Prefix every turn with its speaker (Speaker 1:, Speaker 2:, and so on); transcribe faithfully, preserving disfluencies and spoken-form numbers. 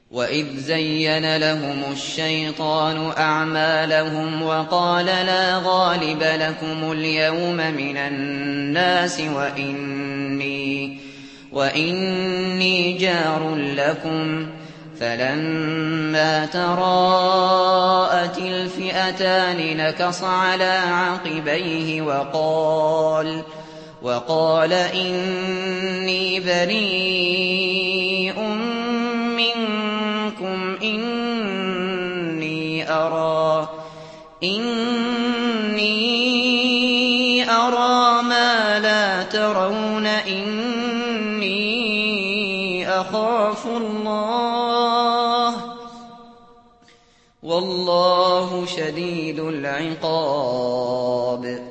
Speaker 1: وَإِذْ زَيَّنَ لَهُمُ الشَّيْطَانُ أَعْمَالَهُمْ وَقَالَ لَا غَالِبَ لَكُمُ الْيَوْمَ مِنَ النَّاسِ وَإِنِّي, وإني جَارٌ لَكُمْ ۖ فَلَمَّا تَرَاءَتِ الْفِئَتَانِ نَكَصَ عَلَىٰ عَقِبَيْهِ وَقَالَ وقال إِنِّي بَرِيءٌ مِّنكُمْ إِنِّي أَرَىٰ إِنِّي أَرَىٰ مَا لَا تَرَوْنَ إِنِّي أَخَافُ اللَّهَ ۚ وَاللَّهُ شَدِيدُ الْعِقَابِ.